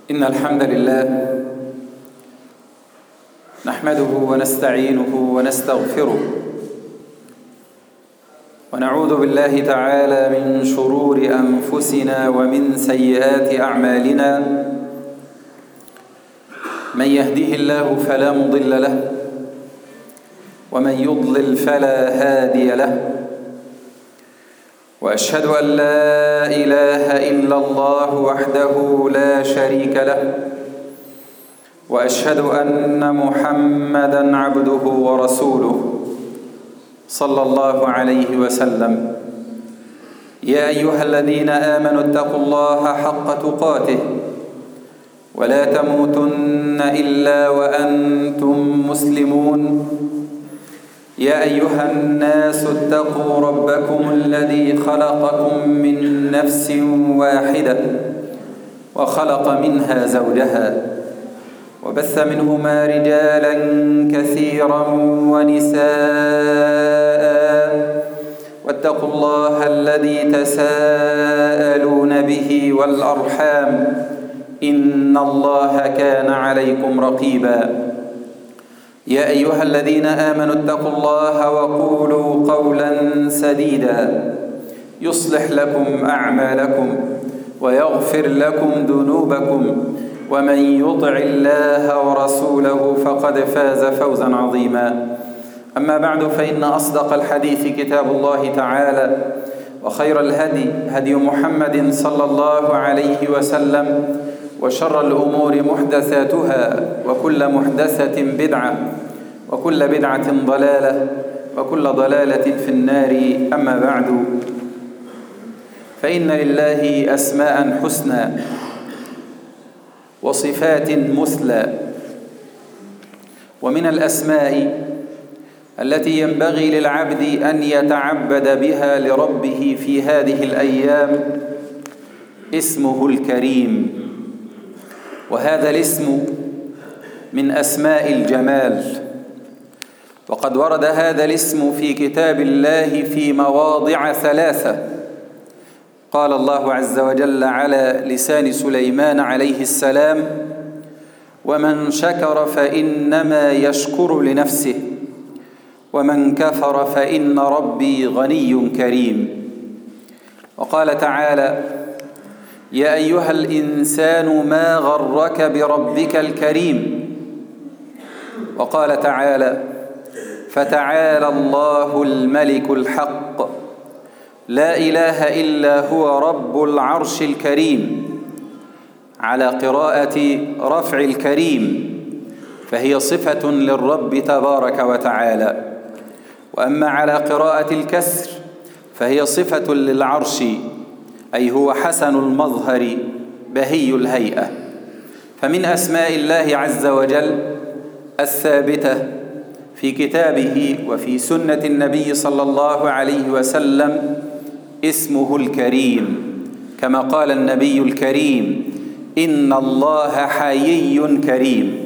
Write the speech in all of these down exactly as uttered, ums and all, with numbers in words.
إن الحمد لله نحمده ونستعينه ونستغفره ونعوذ بالله تعالى من شرور أنفسنا ومن سيئات أعمالنا. من يهده الله فلا مضل له ومن يضلل فلا هادي له، وأشهد أن لا إله إلا الله وحده لا شريك له، وأشهد أن محمدًا عبده ورسوله صلى الله عليه وسلم. يا أيها الذين آمنوا اتقوا الله حق تقاته ولا تموتن إلا وأنتم مسلمون. يا أيها الناس اتقوا ربكم الذي خلقكم من نفس واحدة وخلق منها زوجها وبث منهما رجالا كثيرا ونساء، واتقوا الله الذي تساءلون به والأرحام إن الله كان عليكم رقيبا. يا أيها الذين آمنوا اتقوا الله وقولوا قولا سديدا يصلح لكم أعمالكم ويغفر لكم ذنوبكم، ومن يطع الله ورسوله فقد فاز فوزا عظيما. أما بعد، فإن أصدق الحديث كتاب الله تعالى، وخير الهدي هدي محمد صلى الله عليه وسلم، وشر الأمور محدثاتها، وكل محدثة بدعة، وكل بدعة ضلالة، وكل ضلالة في النار. أما بعد، فإن لله أسماء حسنى وصفات مثلى، ومن الأسماء التي ينبغي للعبد أن يتعبد بها لربه في هذه الأيام اسمه الكريم، وهذا الاسم من أسماء الجمال، وقد ورد هذا الاسم في كتاب الله في مواضع ثلاثة. قال الله عز وجل على لسان سليمان عليه السلام: ومن شكر فإنما يشكر لنفسه ومن كفر فإن ربي غني كريم. وقال تعالى: يا أيها الإنسان ما غرك بربك الكريم. وقال تعالى: فتعالى الله الملك الحق لا إله إلا هو رب العرش الكريم، على قراءة رفع الكريم، فهي صفة للرب تبارك وتعالى. وأما على قراءة الكسر فهي صفة للعرش، أي هو حسن المظهر بهي الهيئة. فمن أسماء الله عز وجل الثابتة في كتابه وفي سنة النبي صلى الله عليه وسلم اسمه الكريم، كما قال النبي الكريم: إن الله حيي كريم.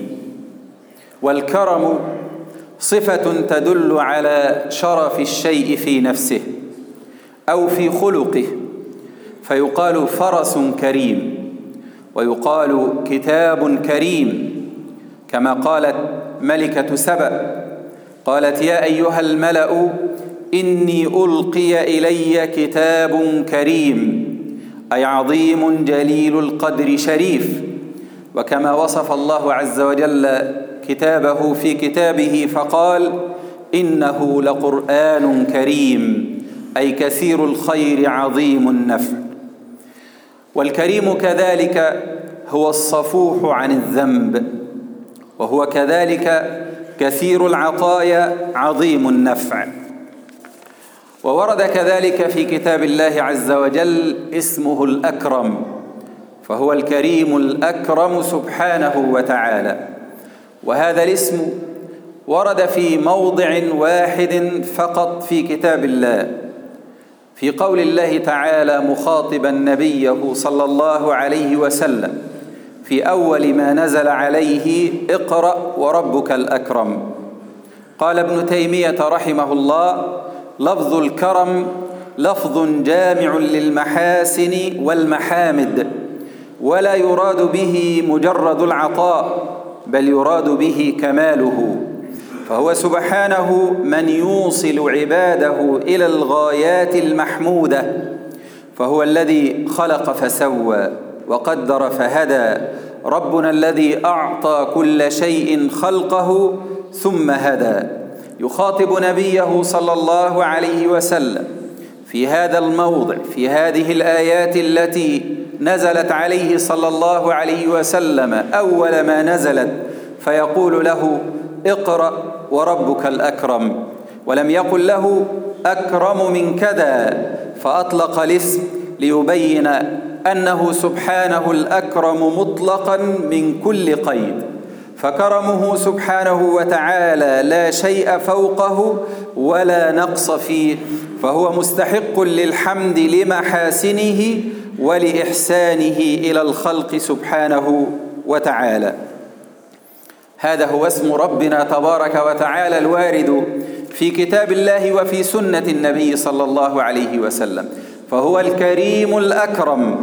والكرم صفة تدل على شرف الشيء في نفسه أو في خلقه، فيقال فرس كريم، ويقال كتاب كريم، كما قالت ملكة سبأ: قالت: يا أيها الملأ إني ألقي إلي كتاب كريم، أي عظيم جليل القدر شريف. وكما وصف الله عز وجل كتابه في كتابه فقال: إنه لقرآن كريم، أي كثير الخير عظيم النفع. والكريم كذلك هو الصفوح عن الذنب، وهو كذلك كثير العطايا عظيم النفع. وورد كذلك في كتاب الله عز وجل اسمه الأكرم، فهو الكريم الأكرم سبحانه وتعالى. وهذا الاسم ورد في موضع واحد فقط في كتاب الله، في قول الله تعالى مخاطبا نبيه صلى الله عليه وسلم في أول ما نزل عليه: اقرأ وربك الأكرم. قال ابن تيمية رحمه الله: لفظ الكرم لفظ جامع للمحاسن والمحامد، ولا يراد به مجرد العطاء، بل يراد به كماله. فهو سبحانه من يوصل عباده إلى الغايات المحمودة، فهو الذي خلق فسوى وقدر فهدى، ربنا الذي أعطى كل شيء خلقه ثم هدى. يخاطب نبيه صلى الله عليه وسلم في هذا الموضع، في هذه الآيات التي نزلت عليه صلى الله عليه وسلم أول ما نزلت، فيقول له: اقرأ وربك الأكرم. ولم يقل له أكرم من كذا، فأطلق الاسم ليبين أنه سبحانه الأكرم مطلقا من كل قيد، فكرمه سبحانه وتعالى لا شيء فوقه ولا نقص فيه، فهو مستحق للحمد لمحاسنه ولإحسانه إلى الخلق سبحانه وتعالى. هذا هو اسم ربنا تبارك وتعالى الوارد في كتاب الله وفي سنة النبي صلى الله عليه وسلم، فهو الكريم الأكرم،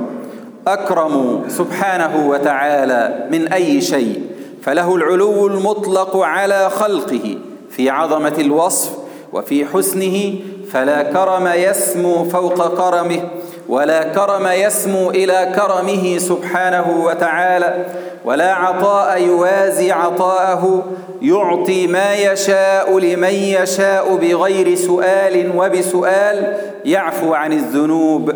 أكرم سبحانه وتعالى من أي شيء، فله العلو المطلق على خلقه في عظمة الوصف وفي حسنه، فلا كرم يسمو فوق كرمه، ولا كرم يسمو إلى كرمه سبحانه وتعالى، ولا عطاء يوازي عطاءه، يعطي ما يشاء لمن يشاء بغير سؤال وبسؤال، يعفو عن الذنوب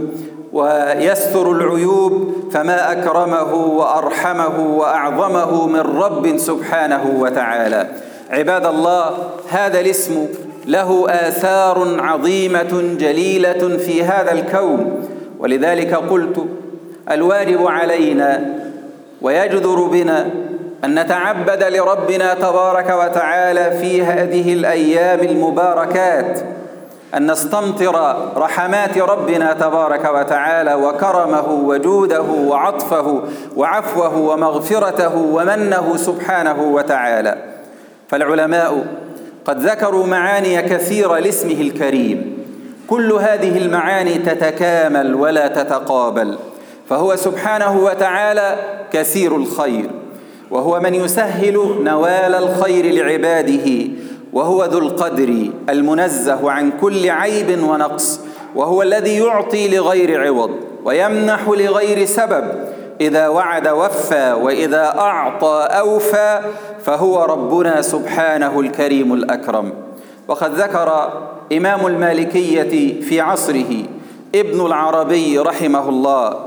ويستر العيوب، فما أكرمه وأرحمه وأعظمه من رب سبحانه وتعالى. عباد الله، هذا الاسم له آثار عظيمة جليلة في هذا الكون، ولذلك قلت الواجب علينا ويجدر بنا أن نتعبد لربنا تبارك وتعالى في هذه الأيام المباركات، أن نستمطر رحمات ربنا تبارك وتعالى وكرمه وجوده وعطفه وعفوه ومغفرته ومنه سبحانه وتعالى. فالعلماء قد ذكروا معاني كثيرة لاسمه الكريم، كل هذه المعاني تتكامل ولا تتقابل، فهو سبحانه وتعالى كثير الخير، وهو من يسهل نوال الخير لعباده، وهو ذو القدر المنزه عن كل عيب ونقص، وهو الذي يعطي لغير عوض ويمنح لغير سبب، إذا وعد وفى وإذا أعطى أوفى، فهو ربنا سبحانه الكريم الأكرم. وقد ذكر إمام المالكية في عصره ابن العربي رحمه الله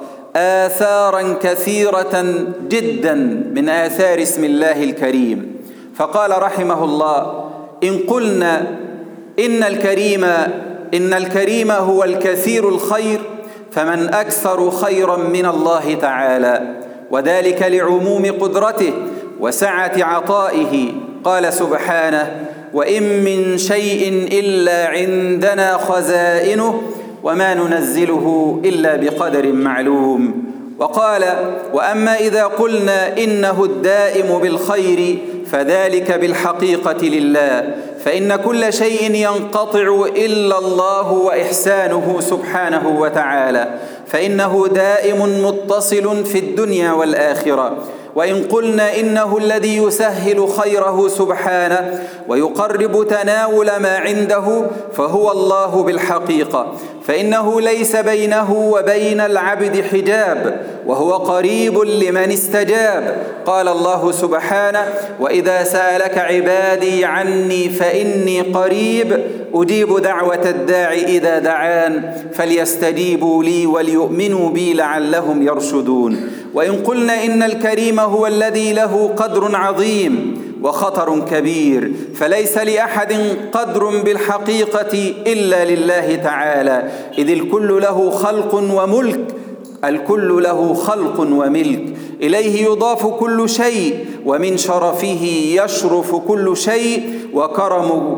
آثارا كثيرة جدا من آثار اسم الله الكريم، فقال رحمه الله: إن قلنا إن الكريم إن الكريم هو الكثير الخير، فمن أكثر خيرا من الله تعالى، وذلك لعموم قدرته وسعة عطائه. قال سبحانه: وإن من شيء إلا عندنا خزائنه وما ننزله إلا بقدر معلوم. وقال: وأما إذا قلنا إنه الدائم بالخير فذلك بالحقيقة لله، فإن كل شيء ينقطع إلا الله وإحسانه سبحانه وتعالى، فإنه دائم متصل في الدنيا والآخرة. وإن قلنا إنه الذي يسهل خيره سبحانه ويقرب تناول ما عنده، فهو الله بالحقيقة، فإنه ليس بينه وبين العبد حجاب، وهو قريب لمن استجاب. قال الله سبحانه: وإذا سألك عبادي عني فإني قريب أجيب دعوة الداع إذا دعان فليستجيبوا لي وليؤمنوا بي لعلهم يرشدون. وإن قلنا إن الكريم هو الذي له قدر عظيم وخطر كبير، فليس لأحد قدر بالحقيقة إلا لله تعالى، إذ الكل له خلق وملك، الكل له خلق وملك، إليه يضاف كل شيء، ومن شرفه يشرف كل شيء، وكرم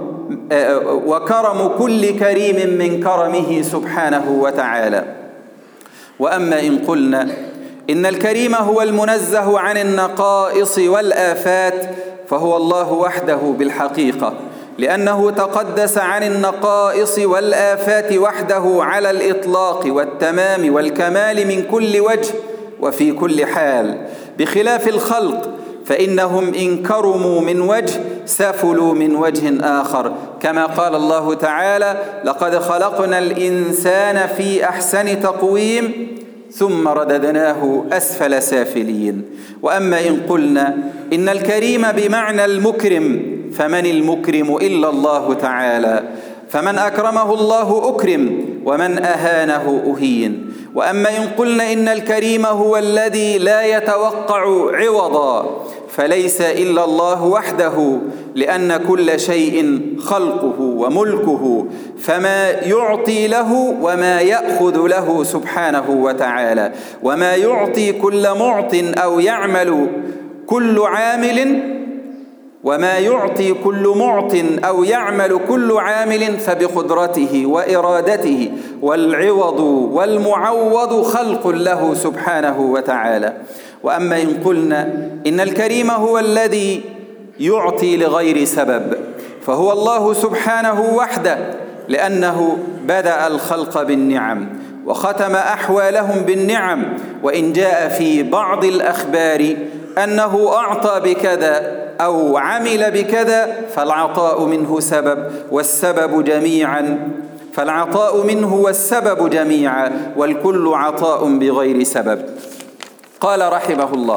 وكرم كل كريم من كرمه سبحانه وتعالى. وأما إن قلنا إن الكريم هو المنزه عن النقائص والآفات، فهو الله وحده بالحقيقة، لأنه تقدس عن النقائص والآفات وحده على الإطلاق والتمام والكمال من كل وجه، وفي كل حال، بخلاف الخلق فإنهم إن كرموا من وجه سفلوا من وجه آخر، كما قال الله تعالى: لقد خلقنا الإنسان في أحسن تقويم ثم رددناه أسفل سافلين. وأما إن قلنا إن الكريم بمعنى المكرم فمن المكرم إلا الله تعالى، فمن أكرمه الله أكرم ومن أهانه أهين. وأما إن قلنا إن الكريم هو الذي لا يتوقع عوضا فليس إلا الله وحده، لأن كل شيء خلقه وملكه، فما يعطي له وما يأخذ له سبحانه وتعالى، وما يعطي كل معط أو يعمل كل عامل وما يعطي كل معط أو يعمل كل عامل فبقدرته وإرادته، والعوض والمعوض خلق له سبحانه وتعالى. وأما إن قلنا إن الكريم هو الذي يعطي لغير سبب فهو الله سبحانه وحده، لأنه بدأ الخلق بالنعم وختم أحوالهم بالنعم. وإن جاء في بعض الأخبار أنه أعطى بكذا أو عمل بكذا فالعطاء منه سبب والسبب جميعا فالعطاء منه والسبب جميعا والكل عطاء بغير سبب. قال رحمه الله: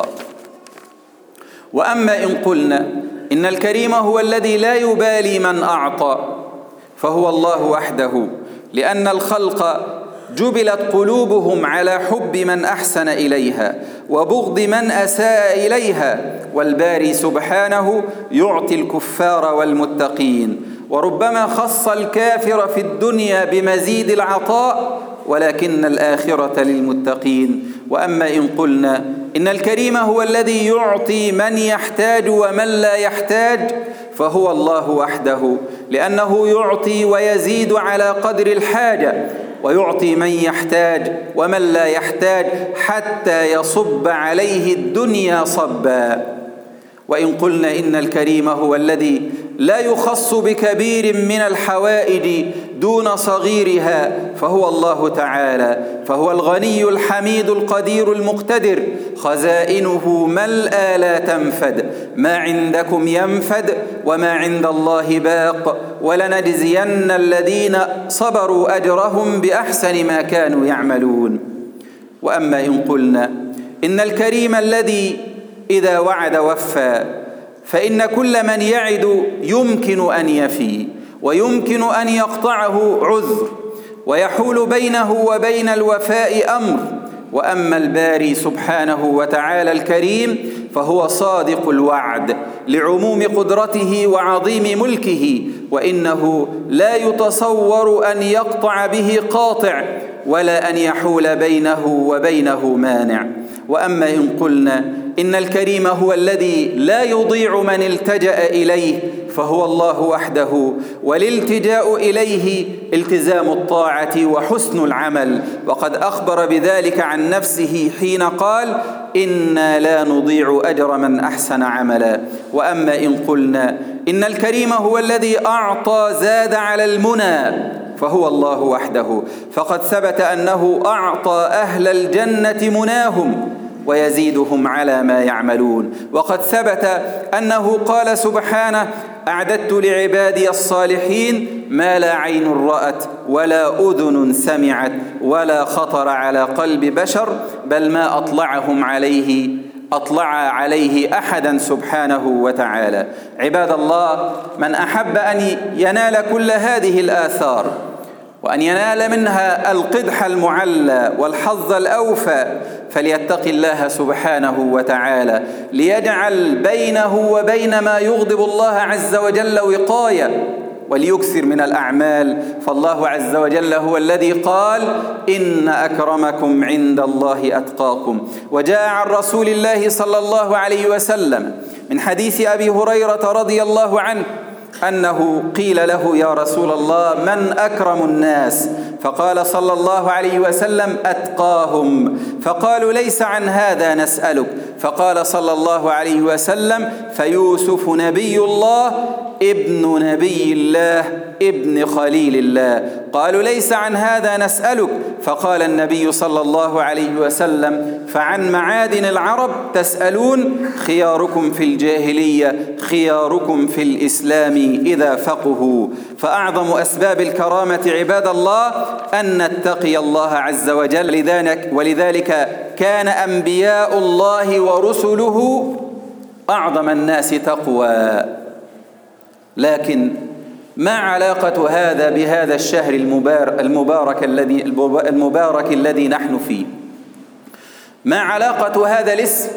وأما إن قلنا إن الكريم هو الذي لا يبالي من أعطى فهو الله وحده، لأن الخلق جبلت قلوبهم على حب من أحسن إليها وبغض من أساء إليها، والباري سبحانه يعطي الكفار والمتقين، وربما خص الكافر في الدنيا بمزيد العطاء ولكن الآخرة للمتقين. وأما إن قلنا إن الكريم هو الذي يعطي من يحتاج ومن لا يحتاج فهو الله وحده، لأنه يعطي ويزيد على قدر الحاجة، ويعطي من يحتاج ومن لا يحتاج حتى يصب عليه الدنيا صبا. وإن قلنا إن الكريم هو الذي لا يخص بكبير من الحوائج دون صغيرها فهو الله تعالى، فهو الغني الحميد القدير المقتدر، خزائنه ملأى لا تنفد، ما عندكم ينفد وما عند الله باق، ولنجزين الذين صبروا أجرهم بأحسن ما كانوا يعملون. وأما إن قلنا إن الكريم الذي إذا وعد وفى فإن كل من يعد يمكن أن يفي ويمكن أن يقطعه عذر ويحول بينه وبين الوفاء أمر. وأما الباري سبحانه وتعالى الكريم فهو صادق الوعد لعموم قدرته وعظيم ملكه، وإنه لا يتصور أن يقطع به قاطع ولا أن يحول بينه وبينه مانع. وأما إن قلنا إن الكريم هو الذي لا يضيع من التجأ إليه فهو الله وحده، والالتجاء إليه التزام الطاعة وحسن العمل، وقد أخبر بذلك عن نفسه حين قال: إنا لا نضيع أجر من أحسن عملا. وأما إن قلنا إن الكريم هو الذي أعطى زاد على المنى فهو الله وحده، فقد ثبت أنه أعطى أهل الجنة مناهم ويزيدهم على ما يعملون. وقد ثبت أنه قال سبحانه: أعددت لعبادي الصالحين ما لا عين رأت ولا أذن سمعت ولا خطر على قلب بشر، بل ما أطلعهم عليه أطلع عليه أحدا سبحانه وتعالى. عباد الله، من أحب أن ينال كل هذه الآثار وأن ينال منها القدح المعلى والحظ الأوفى فليتق الله سبحانه وتعالى، ليجعل بينه وبين ما يغضب الله عز وجل وقاية، وليكثر من الأعمال، فالله عز وجل هو الذي قال: إن أكرمكم عند الله أتقاكم. وجاء عن رسول الله صلى الله عليه وسلم من حديث أبي هريرة رضي الله عنه أنه قيل له: يا رسول الله، من أكرم الناس؟ فقال صلى الله عليه وسلم: أتقاهم. فقالوا: ليس عن هذا نسألك. فقال صلى الله عليه وسلم: فيوسف نبي الله ابن نبي الله ابن خليل الله. قالوا ليس عن هذا نسألك. فقال النبي صلى الله عليه وسلم: فعن معادن العرب تسألون؟ خياركم في الجاهلية خياركم في الإسلام إذا فقهوا. فأعظم أسباب الكرامة عباد الله أن نتقي الله عز وجل، لذلك ولذلك كان أنبياء الله ورسله أعظم الناس تقوى. لكن ما علاقة هذا بهذا الشهر المبارك الذي المبارك الذي نحن فيه؟ ما علاقة هذا الاسم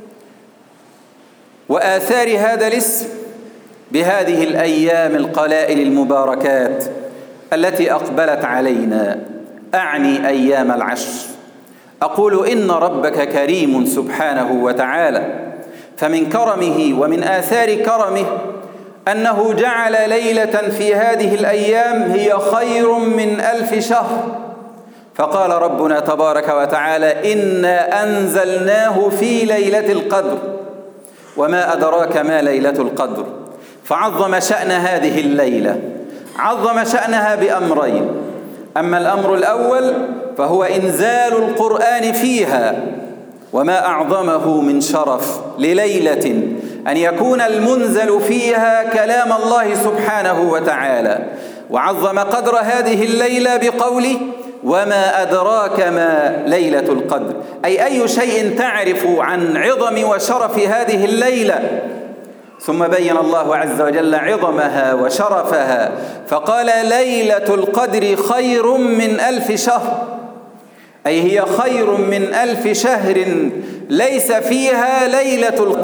وآثار هذا الاسم بهذه الأيام القلائل المباركات التي أقبلت علينا؟ أعني أيام العشر. أقول إن ربك كريم سبحانه وتعالى، فمن كرمه ومن آثار كرمه أنه جعل ليلة في هذه الأيام هي خير من ألف شهر. فقال ربنا تبارك وتعالى: إنا أنزلناه في ليلة القدر، وما أدراك ما ليلة القدر. فعظم شأن هذه الليلة، عظم شأنها بأمرين. أما الأمر الأول فهو إنزال القرآن فيها، وما أعظمه من شرف لليلة أن يكون المنزل فيها كلام الله سبحانه وتعالى. وعظم قدر هذه الليلة بقوله: وما أدراك ما ليلة القدر، أي أي شيء تعرف عن عظم وشرف هذه الليلة. ثم بين الله عز وجل عظمها وشرفها فقال: ليلة القدر خير من ألف شهر، أي هي خير من ألف شهر ليس فيها ليلة القدر.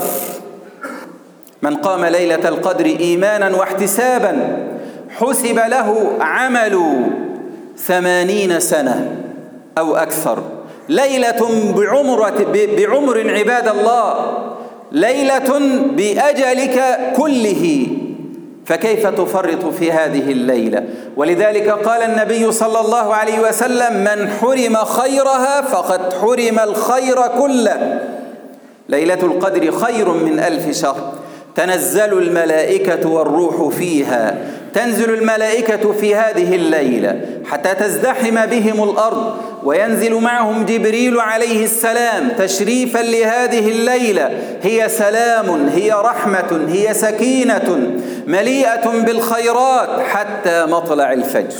من قام ليلة القدر إيمانا واحتسابا حسب له عمل ثمانين سنة أو أكثر. ليلة بعمر, بعمر عباد الله، ليلة بأجلك كله، فكيف تفرط في هذه الليلة؟ ولذلك قال النبي صلى الله عليه وسلم: من حرم خيرها فقد حرم الخير كله. ليلة القدر خير من ألف شهر. تنزل الملائكة والروح فيها، تنزل الملائكة في هذه الليلة حتى تزدحم بهم الأرض، وينزل معهم جبريل عليه السلام تشريفا لهذه الليلة. هي سلام، هي رحمة، هي سكينة مليئة بالخيرات حتى مطلع الفجر.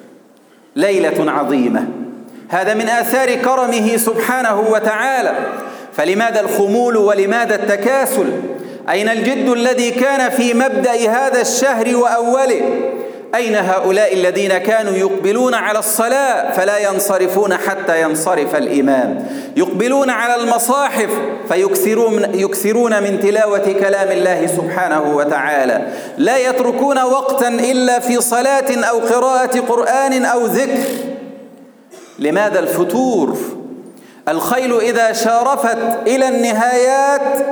ليلة عظيمة، هذا من آثار كرمه سبحانه وتعالى. فلماذا الخمول ولماذا التكاسل؟ أين الجد الذي كان في مبدأ هذا الشهر وأوله؟ أين هؤلاء الذين كانوا يقبلون على الصلاة فلا ينصرفون حتى ينصرف الإمام، يقبلون على المصاحف فيكثرون يكثرون من تلاوة كلام الله سبحانه وتعالى، لا يتركون وقتا إلا في صلاة أو قراءة قرآن أو ذكر؟ لماذا الفتور؟ الخيل إذا شارفت إلى النهايات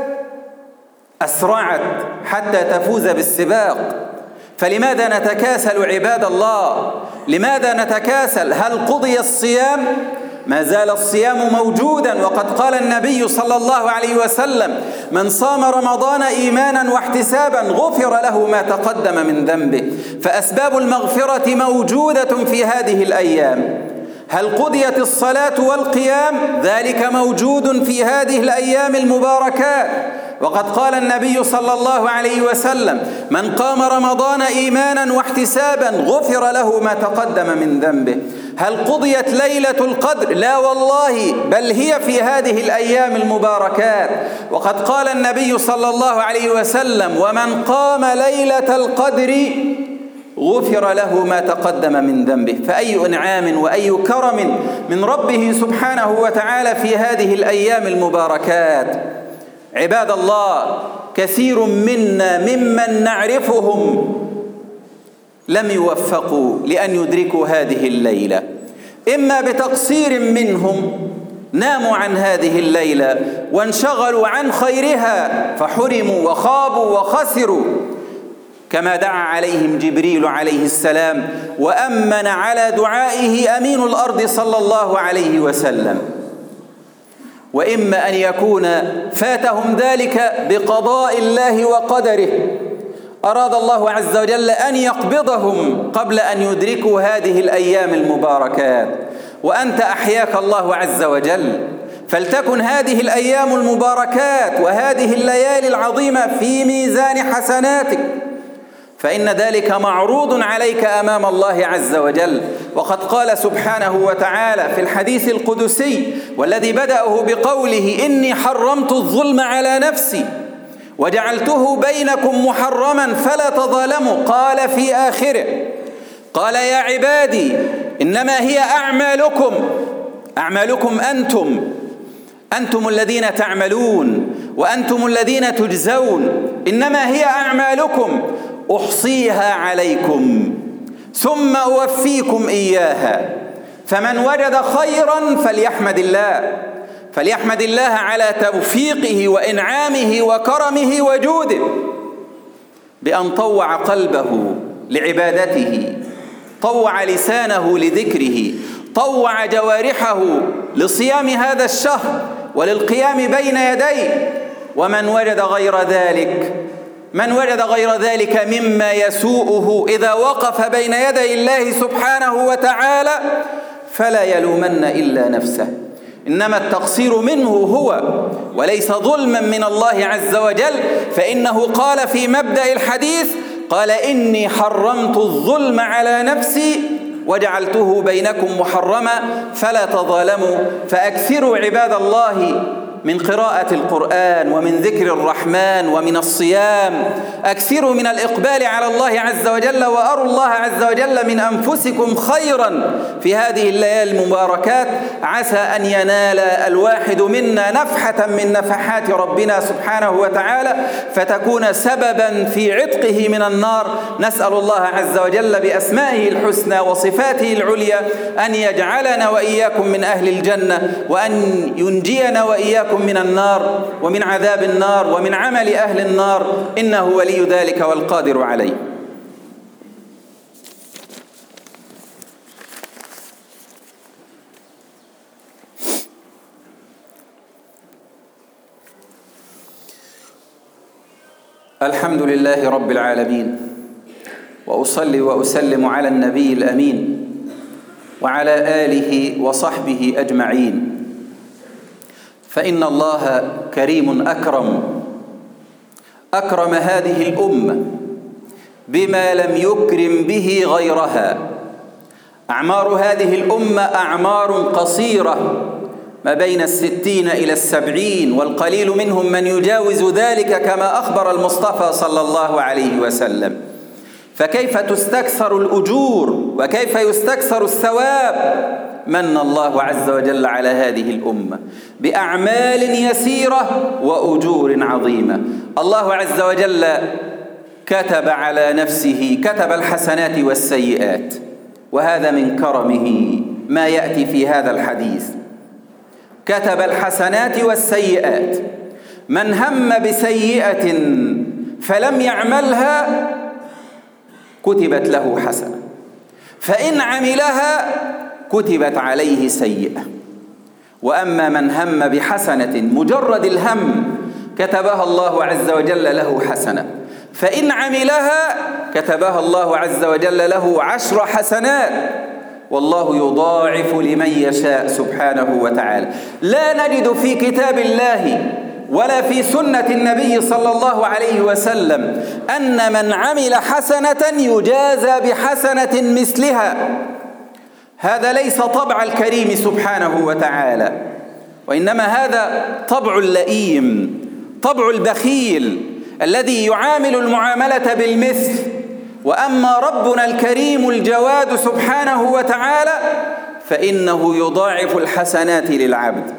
أسرعت حتى تفوز بالسباق. فلماذا نتكاسل عباد الله؟ لماذا نتكاسل؟ هل قضي الصيام؟ ما زال الصيام موجودا، وقد قال النبي صلى الله عليه وسلم: من صام رمضان إيمانا واحتسابا غفر له ما تقدم من ذنبه. فأسباب المغفرة موجودة في هذه الأيام. هل قضيت الصلاة والقيام؟ ذلك موجود في هذه الأيام المباركات. وقد قال النبي صلى الله عليه وسلم: من قام رمضان إيمانا واحتسابا غفر له ما تقدم من ذنبه. هل قضيت ليلة القدر؟ لا والله، بل هي في هذه الأيام المباركات. وقد قال النبي صلى الله عليه وسلم: ومن قام ليلة القدر غفر له ما تقدم من ذنبه. فأي إنعام وأي كرم من ربه سبحانه وتعالى في هذه الأيام المباركات. عباد الله، كثير منا ممن نعرفهم لم يوفقوا لأن يدركوا هذه الليلة، إما بتقصير منهم ناموا عن هذه الليلة وانشغلوا عن خيرها فحرموا وخابوا وخسروا، كما دعا عليهم جبريل عليه السلام وأمن على دعائه أمين الأرض صلى الله عليه وسلم. وإما أن يكون فاتهم ذلك بقضاء الله وقدره، أراد الله عز وجل أن يقبضهم قبل أن يدركوا هذه الأيام المباركات، وأنت أحياك الله عز وجل، فلتكن هذه الأيام المباركات وهذه الليالي العظيمة في ميزان حسناتك، فإن ذلك معروض عليك أمام الله عز وجل. وقد قال سبحانه وتعالى في الحديث القدسي والذي بدأه بقوله: إني حرمت الظلم على نفسي وجعلته بينكم محرما فلا تظالموا، قال في آخره: قال يا عبادي إنما هي أعمالكم، أعمالكم أنتم أنتم الذين تعملون وأنتم الذين تجزون، إنما هي أعمالكم أحصيها عليكم ثم أوفيكم إياها، فمن وجد خيرا فليحمد الله فليحمد الله على توفيقه وإنعامه وكرمه وجوده بأن طوع قلبه لعبادته، طوع لسانه لذكره، طوع جوارحه لصيام هذا الشهر وللقيام بين يديه. ومن وجد غير ذلك من وجد غير ذلك مما يسوءه إذا وقف بين يدي الله سبحانه وتعالى فلا يلومن إلا نفسه، إنما التقصير منه هو وليس ظلما من الله عز وجل، فإنه قال في مبدأ الحديث: قال إني حرمت الظلم على نفسي وجعلته بينكم محرما فلا تظالموا. فأكثروا عباد الله من قراءة القرآن ومن ذكر الرحمن ومن الصيام، أكثروا من الإقبال على الله عز وجل، وأروا الله عز وجل من أنفسكم خيرا في هذه الليالي المباركات، عسى أن ينال الواحد منا نفحة من نفحات ربنا سبحانه وتعالى فتكون سببا في عتقه من النار. نسأل الله عز وجل بأسمائه الحسنى وصفاته العليا أن يجعلنا وإياكم من أهل الجنة، وأن ينجينا وإياكم من النار ومن عذاب النار ومن عمل أهل النار، إنه ولي ذلك والقادر عليه. الحمد لله رب العالمين، وأصلي وأسلم على النبي الأمين وعلى آله وصحبه أجمعين، فإن الله كريم أكرم أكرم هذه الأمة بما لم يكرم به غيرها. أعمار هذه الأمة أعمار قصيرة ما بين الستين إلى السبعين، والقليل منهم من يجاوز ذلك كما أخبر المصطفى صلى الله عليه وسلم. فكيف تستكثر الأجور وكيف يستكثر الثواب؟ من الله عز وجل على هذه الأمة بأعمال يسيرة وأجور عظيمة. الله عز وجل كتب على نفسه، كتب الحسنات والسيئات، وهذا من كرمه ما يأتي في هذا الحديث. كتب الحسنات والسيئات، من هم بسيئة فلم يعملها كتبت له حسنة، فإن عملها كتبت عليه سيئة. وأما من هم بحسنة مجرد الهم كتبها الله عز وجل له حسنة، فإن عملها كتبها الله عز وجل له عشر حسنات، والله يضاعف لمن يشاء سبحانه وتعالى. لا نجد في كتاب الله ولا في سنة النبي صلى الله عليه وسلم أن من عمل حسنة يجازى بحسنة مثلها. هذا ليس طبع الكريم سبحانه وتعالى، وإنما هذا طبع اللئيم، طبع البخيل الذي يعامل المعاملة بالمثل. وأما ربنا الكريم الجواد سبحانه وتعالى فإنه يضاعف الحسنات للعبد،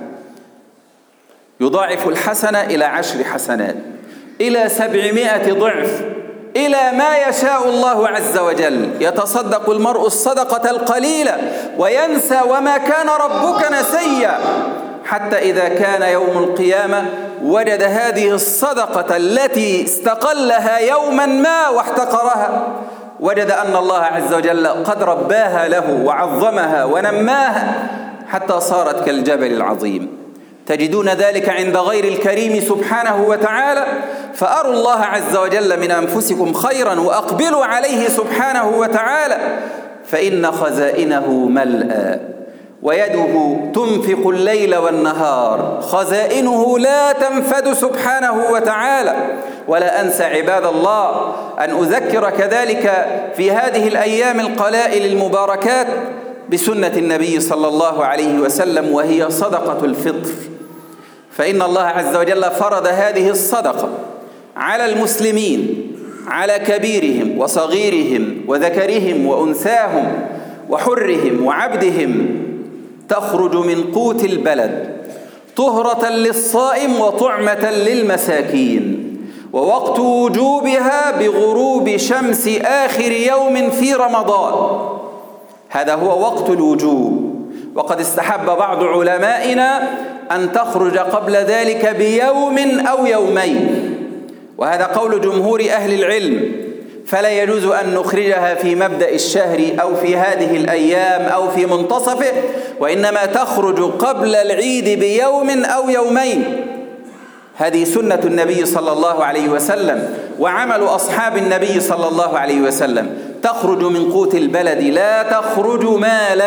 يضاعف الحسنة إلى عشر حسنات، إلى سبعمائة ضعف، إلى ما يشاء الله عز وجل. يتصدق المرء الصدقة القليلة وينسى وما كان ربك نسيا، حتى إذا كان يوم القيامة وجد هذه الصدقة التي استقلها يوما ما واحتقرها، وجد أن الله عز وجل قد رباها له وعظمها ونماها حتى صارت كالجبل العظيم. تجدون ذلك عند غير الكريم سبحانه وتعالى. فأروا الله عز وجل من أنفسكم خيرا وأقبلوا عليه سبحانه وتعالى، فإن خزائنه ملأى ويده تنفق الليل والنهار، خزائنه لا تنفد سبحانه وتعالى. ولا أنسى عباد الله أن أذكر كذلك في هذه الأيام القلائل المباركات بسنة النبي صلى الله عليه وسلم، وهي صدقة الفطر. فإن الله عز وجل فرض هذه الصدقة على المسلمين، على كبيرهم وصغيرهم وذكرهم وأنثاهم وحرهم وعبدهم، تخرج من قوت البلد طهرة للصائم وطعمة للمساكين، ووقت وجوبها بغروب شمس آخر يوم في رمضان. هذا هو وقت الوجوب. وقد استحب بعض علمائنا أن تخرج قبل ذلك بيوم أو يومين، وهذا قول جمهور أهل العلم، فلا يجوز أن نخرجها في مبدأ الشهر أو في هذه الأيام أو في منتصفه، وإنما تخرج قبل العيد بيوم أو يومين. هذه سنة النبي صلى الله عليه وسلم وعمل أصحاب النبي صلى الله عليه وسلم. تخرج من قوت البلد، لا تخرج مالا،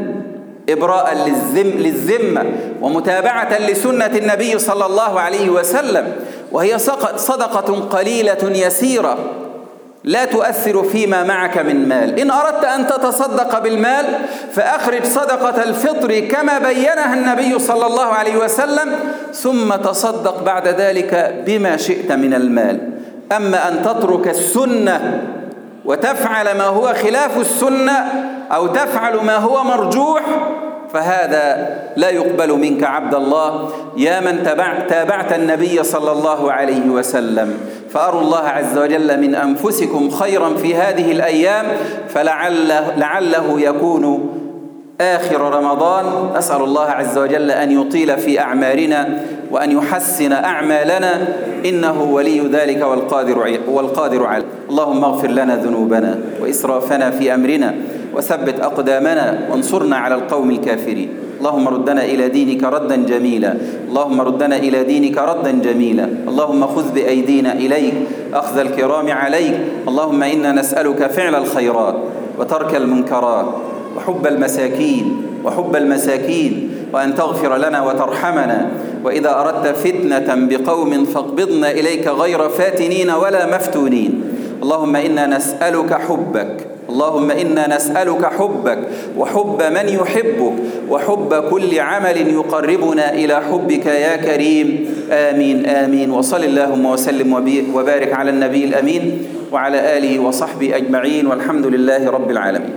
إبراء للذم للذمة ومتابعة لسنة النبي صلى الله عليه وسلم، وهي صدقة قليلة يسيرة لا تؤثر فيما معك من مال. إن أردت أن تتصدق بالمال فأخرج صدقة الفطر كما بينها النبي صلى الله عليه وسلم، ثم تصدق بعد ذلك بما شئت من المال. أما أن تترك السنة وتفعل ما هو خلاف السنة أو تفعل ما هو مرجوح، فهذا لا يقبل منك عبد الله يا من تابعت النبي صلى الله عليه وسلم. فأروا الله عز وجل من أنفسكم خيرا في هذه الأيام، فلعله لعله يكون آخر رمضان. أسأل الله عز وجل أن يطيل في أعمارنا وأن يحسن أعمالنا، إنه ولي ذلك والقادر والقادر عليه. اللهم اغفر لنا ذنوبنا وإسرافنا في أمرنا وثبت أقدامنا وانصرنا على القوم الكافرين. اللهم ردنا إلى دينك ردا جميلا، اللهم ردنا إلى دينك ردا جميلا. اللهم خذ بأيدينا إليك أخذ الكرام عليك. اللهم إنا نسألك فعل الخيرات وترك المنكرات وحب المساكين وحب المساكين وأن تغفر لنا وترحمنا. وإذا أردت فتنة بقوم فاقبضنا إليك غير فاتنين ولا مفتونين. اللهم إنا نسألك حبك، اللهم إنا نسألك حبك وحب من يحبك وحب كل عمل يقربنا إلى حبك يا كريم. آمين آمين. وصل اللهم وسلم وبارك على النبي الأمين وعلى آله وصحبه أجمعين، والحمد لله رب العالمين.